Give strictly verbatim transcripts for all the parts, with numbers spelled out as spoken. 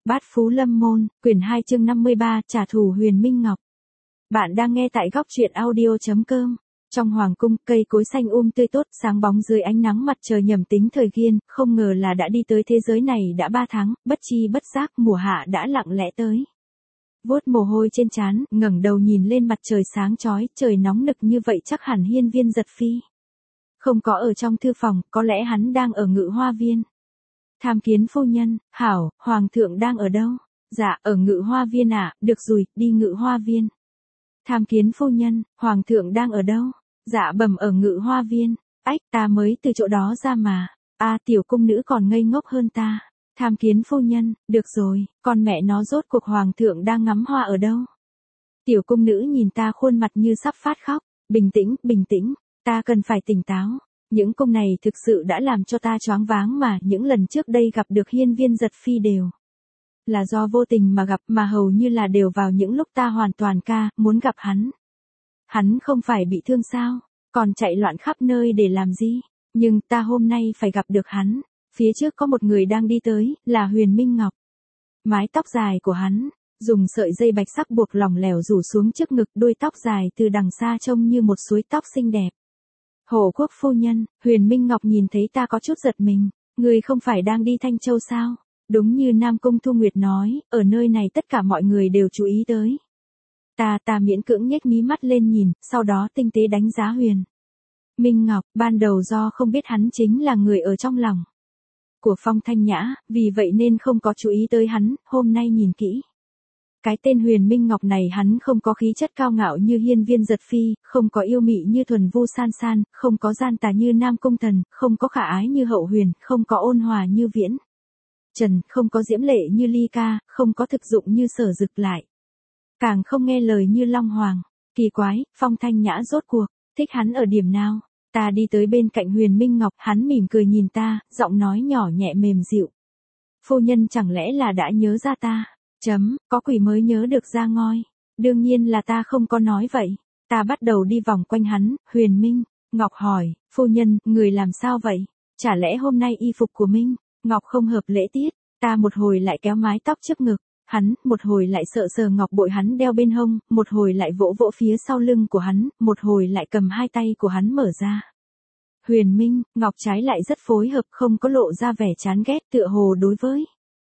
Bát Phú Lâm Môn, quyển hai chương năm mươi ba, trả thù Huyền Minh Ngọc. Bạn đang nghe tại góc truyện audio chấm com. Trong hoàng cung, cây cối xanh um tươi tốt, sáng bóng dưới ánh nắng mặt trời nhầm tính thời Kiên, không ngờ là đã đi tới thế giới này đã ba tháng, bất chi bất giác mùa hạ đã lặng lẽ tới. Vuốt mồ hôi trên trán, ngẩng đầu nhìn lên mặt trời sáng chói, trời nóng nực như vậy chắc hẳn Hiên Viên Giật Phi không có ở trong thư phòng, có lẽ hắn đang ở Ngự Hoa Viên. Tham kiến phu nhân, hảo, hoàng thượng đang ở đâu? Dạ, ở Ngự Hoa Viên ạ, à, được rồi, đi Ngự Hoa Viên. Tham kiến phu nhân, hoàng thượng đang ở đâu? Dạ bẩm ở Ngự Hoa Viên. Ách, ta mới từ chỗ đó ra mà. A à, tiểu cung nữ còn ngây ngốc hơn ta. Tham kiến phu nhân, được rồi, con mẹ nó rốt cuộc hoàng thượng đang ngắm hoa ở đâu? Tiểu cung nữ nhìn ta khuôn mặt như sắp phát khóc. Bình tĩnh, bình tĩnh, ta cần phải tỉnh táo. Những công này thực sự đã làm cho ta choáng váng mà những lần trước đây gặp được Hiên Viên Giật Phi đều là do vô tình mà gặp, mà hầu như là đều vào những lúc ta hoàn toàn ca, muốn gặp hắn. Hắn không phải bị thương sao, còn chạy loạn khắp nơi để làm gì, nhưng ta hôm nay phải gặp được hắn. Phía trước có một người đang đi tới, là Huyền Minh Ngọc. Mái tóc dài của hắn, dùng sợi dây bạch sắc buộc lỏng lẻo rủ xuống trước ngực, đuôi tóc dài từ đằng xa trông như một suối tóc xinh đẹp. Hộ quốc phu nhân, Huyền Minh Ngọc nhìn thấy ta có chút giật mình, người không phải đang đi Thanh Châu sao? Đúng như Nam Cung Thu Nguyệt nói, ở nơi này tất cả mọi người đều chú ý tới. Ta ta miễn cưỡng nhếch mí mắt lên nhìn, sau đó tinh tế đánh giá Huyền Minh Ngọc, ban đầu do không biết hắn chính là người ở trong lòng của Phong Thanh Nhã, vì vậy nên không có chú ý tới hắn, hôm nay nhìn kỹ. Cái tên Huyền Minh Ngọc này hắn không có khí chất cao ngạo như Hiên Viên Giật Phi, không có yêu mị như Thuần Vu San San, không có gian tà như Nam Cung Thần, không có khả ái như Hậu Huyền, không có ôn hòa như Viễn Trần, không có diễm lệ như Ly Ca, không có thực dụng như Sở Dực lại. Càng không nghe lời như Long Hoàng. Kỳ quái, Phong Thanh Nhã rốt cuộc thích hắn ở điểm nào? Ta đi tới bên cạnh Huyền Minh Ngọc, hắn mỉm cười nhìn ta, giọng nói nhỏ nhẹ mềm dịu. Phu nhân chẳng lẽ là đã nhớ ra ta? Chấm, có quỷ mới nhớ được ra ngoi. Đương nhiên là ta không có nói vậy. Ta bắt đầu đi vòng quanh hắn. Huyền Minh Ngọc hỏi, phu nhân, người làm sao vậy? Chả lẽ hôm nay y phục của Minh Ngọc không hợp lễ tiết? Ta một hồi lại kéo mái tóc trước ngực hắn, một hồi lại sợ sờ ngọc bội hắn đeo bên hông, một hồi lại vỗ vỗ phía sau lưng của hắn, một hồi lại cầm hai tay của hắn mở ra. Huyền Minh Ngọc trái lại rất phối hợp, không có lộ ra vẻ chán ghét, tựa hồ đối với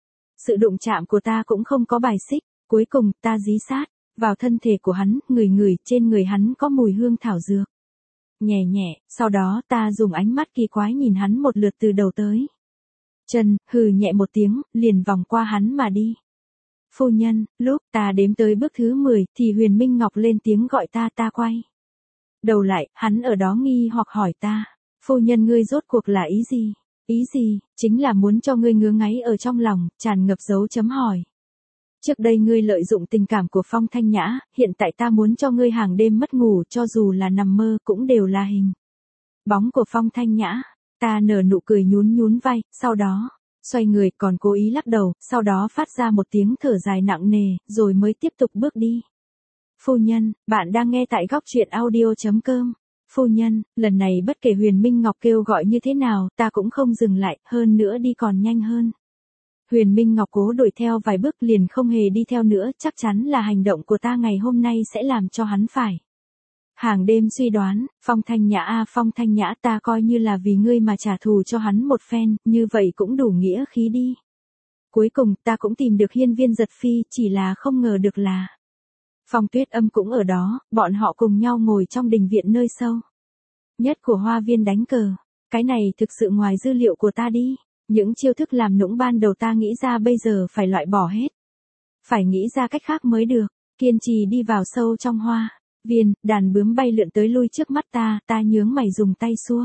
sự đụng chạm của ta cũng không có bài xích. Cuối cùng, ta dí sát vào thân thể của hắn, ngửi ngửi, trên người hắn có mùi hương thảo dược nhẹ nhẹ, sau đó ta dùng ánh mắt kỳ quái nhìn hắn một lượt từ đầu tới chân, hừ nhẹ một tiếng, liền vòng qua hắn mà đi. Phu nhân, lúc ta đếm tới bước thứ mười, thì Huyền Minh Ngọc lên tiếng gọi ta, ta quay đầu lại, hắn ở đó nghi hoặc hỏi ta, phu nhân ngươi rốt cuộc là ý gì? Ý gì? Chính là muốn cho ngươi ngứa ngáy ở trong lòng, tràn ngập dấu chấm hỏi. Trước đây ngươi lợi dụng tình cảm của Phong Thanh Nhã, hiện tại ta muốn cho ngươi hàng đêm mất ngủ, cho dù là nằm mơ cũng đều là hình bóng của Phong Thanh Nhã. Ta nở nụ cười nhún nhún vai, sau đó xoay người, còn cố ý lắc đầu, sau đó phát ra một tiếng thở dài nặng nề, rồi mới tiếp tục bước đi. Phu nhân, bạn đang nghe tại góc truyện audio chấm com. Phu nhân, lần này bất kể Huyền Minh Ngọc kêu gọi như thế nào, ta cũng không dừng lại, hơn nữa đi còn nhanh hơn. Huyền Minh Ngọc cố đuổi theo vài bước liền không hề đi theo nữa, chắc chắn là hành động của ta ngày hôm nay sẽ làm cho hắn phải hàng đêm suy đoán. Phong Thanh Nhã a à, Phong Thanh Nhã, ta coi như là vì ngươi mà trả thù cho hắn một phen, như vậy cũng đủ nghĩa khí đi. Cuối cùng, ta cũng tìm được Hiên Viên Giật Phi, chỉ là không ngờ được là Phong Tuyết Âm cũng ở đó, bọn họ cùng nhau ngồi trong đình viện nơi sâu nhất của hoa viên đánh cờ. Cái này thực sự ngoài dư liệu của ta đi. Những chiêu thức làm nũng ban đầu ta nghĩ ra bây giờ phải loại bỏ hết. Phải nghĩ ra cách khác mới được. Kiên trì đi vào sâu trong hoa viên, đàn bướm bay lượn tới lui trước mắt ta, ta nhướng mày dùng tay xua.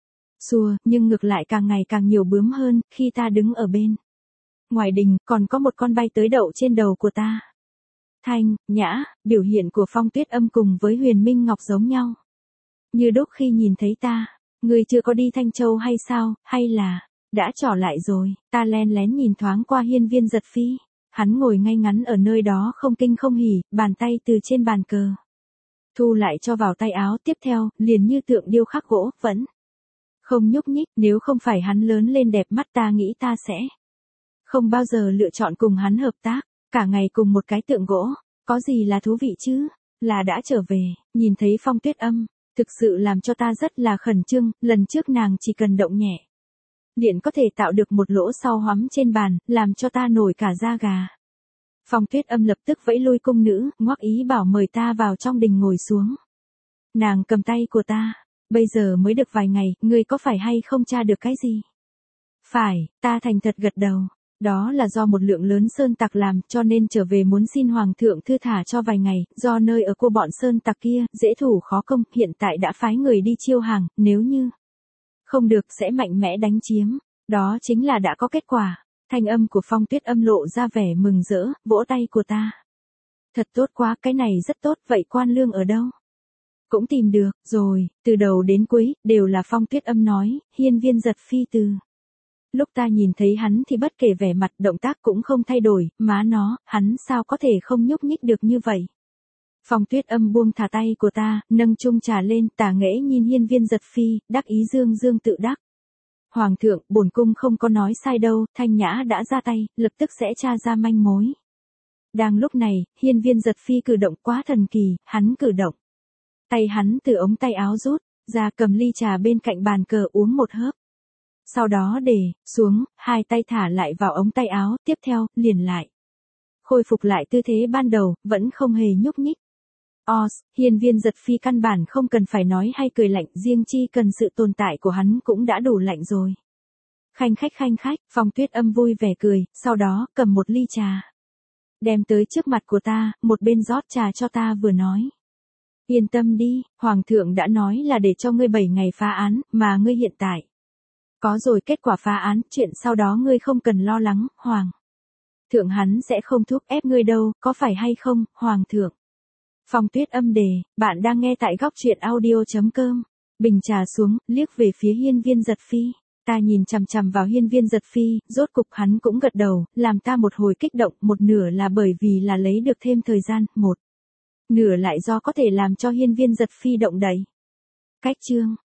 Xua, nhưng ngược lại càng ngày càng nhiều bướm hơn, khi ta đứng ở bên ngoài đình, còn có một con bay tới đậu trên đầu của ta. Thanh Nhã, biểu hiện của Phong Tuyết Âm cùng với Huyền Minh Ngọc giống nhau như đúc khi nhìn thấy ta. Người chưa có đi Thanh Châu hay sao, hay là đã trỏ lại rồi? Ta len lén nhìn thoáng qua Hiên Viên Giật Phi. Hắn ngồi ngay ngắn ở nơi đó không kinh không hỉ, bàn tay từ trên bàn cờ thu lại cho vào tay áo, tiếp theo, liền như tượng điêu khắc gỗ, vẫn không nhúc nhích. Nếu không phải hắn lớn lên đẹp mắt, ta nghĩ ta sẽ Không bao giờ lựa chọn cùng hắn hợp tác, cả ngày cùng một cái tượng gỗ, có gì là thú vị chứ? Là đã trở về, nhìn thấy Phong Tuyết Âm, thực sự làm cho ta rất là khẩn trương, lần trước nàng chỉ cần động nhẹ. Liền có thể tạo được một lỗ sau hoắm trên bàn, làm cho ta nổi cả da gà. Phong Tuyết Âm lập tức vẫy lui cung nữ, ngoắc ý bảo mời ta vào trong đình ngồi xuống. Nàng cầm tay của ta, bây giờ mới được vài ngày, ngươi có phải hay không tra được cái gì? Phải, ta thành thật gật đầu. Đó là do một lượng lớn sơn tặc làm, cho nên trở về muốn xin hoàng thượng thư thả cho vài ngày, do nơi ở của bọn sơn tặc kia, dễ thủ khó công, hiện tại đã phái người đi chiêu hàng, nếu như không được sẽ mạnh mẽ đánh chiếm. Đó chính là đã có kết quả. Thanh âm của Phong Tuyết Âm lộ ra vẻ mừng rỡ, vỗ tay của ta. Thật tốt quá, cái này rất tốt, vậy quan lương ở đâu? Cũng tìm được, rồi, từ đầu đến cuối, đều là Phong Tuyết Âm nói, hiên viên giật phi từ. Lúc ta nhìn thấy hắn thì bất kể vẻ mặt động tác cũng không thay đổi, má nó, hắn sao có thể không nhúc nhích được như vậy. Phong Tuyết Âm buông thả tay của ta, nâng chung trà lên, tà nghễ nhìn hiên viên giật phi, đắc ý dương dương tự đắc. Hoàng thượng, bổn cung không có nói sai đâu, Thanh Nhã đã ra tay, lập tức sẽ tra ra manh mối. Đang lúc này, hiên viên giật phi cử động quá thần kỳ, hắn cử động. Tay hắn từ ống tay áo rút, ra cầm ly trà bên cạnh bàn cờ uống một hớp. Sau đó để, xuống, hai tay thả lại vào ống tay áo, tiếp theo, liền lại. Khôi phục lại tư thế ban đầu, vẫn không hề nhúc nhích. Os, hiên viên giật phi căn bản không cần phải nói hay cười lạnh, riêng chi cần sự tồn tại của hắn cũng đã đủ lạnh rồi. Khanh khách khanh khách, Phong Tuyết Âm vui vẻ cười, sau đó, cầm một ly trà. Đem tới trước mặt của ta, một bên rót trà cho ta vừa nói. Yên tâm đi, Hoàng thượng đã nói là để cho ngươi bảy ngày phá án, mà ngươi hiện tại có rồi kết quả phá án, chuyện sau đó ngươi không cần lo lắng, Hoàng thượng hắn sẽ không thúc ép ngươi đâu, có phải hay không, Hoàng thượng? Phong Tuyết Âm đề, bạn đang nghe tại góc truyện audio.com. Bình trà xuống, liếc về phía hiên viên giật phi. Ta nhìn chằm chằm vào hiên viên giật phi, rốt cục hắn cũng gật đầu, làm ta một hồi kích động, một nửa là bởi vì là lấy được thêm thời gian, một nửa lại do có thể làm cho hiên viên giật phi động đậy. Cách chương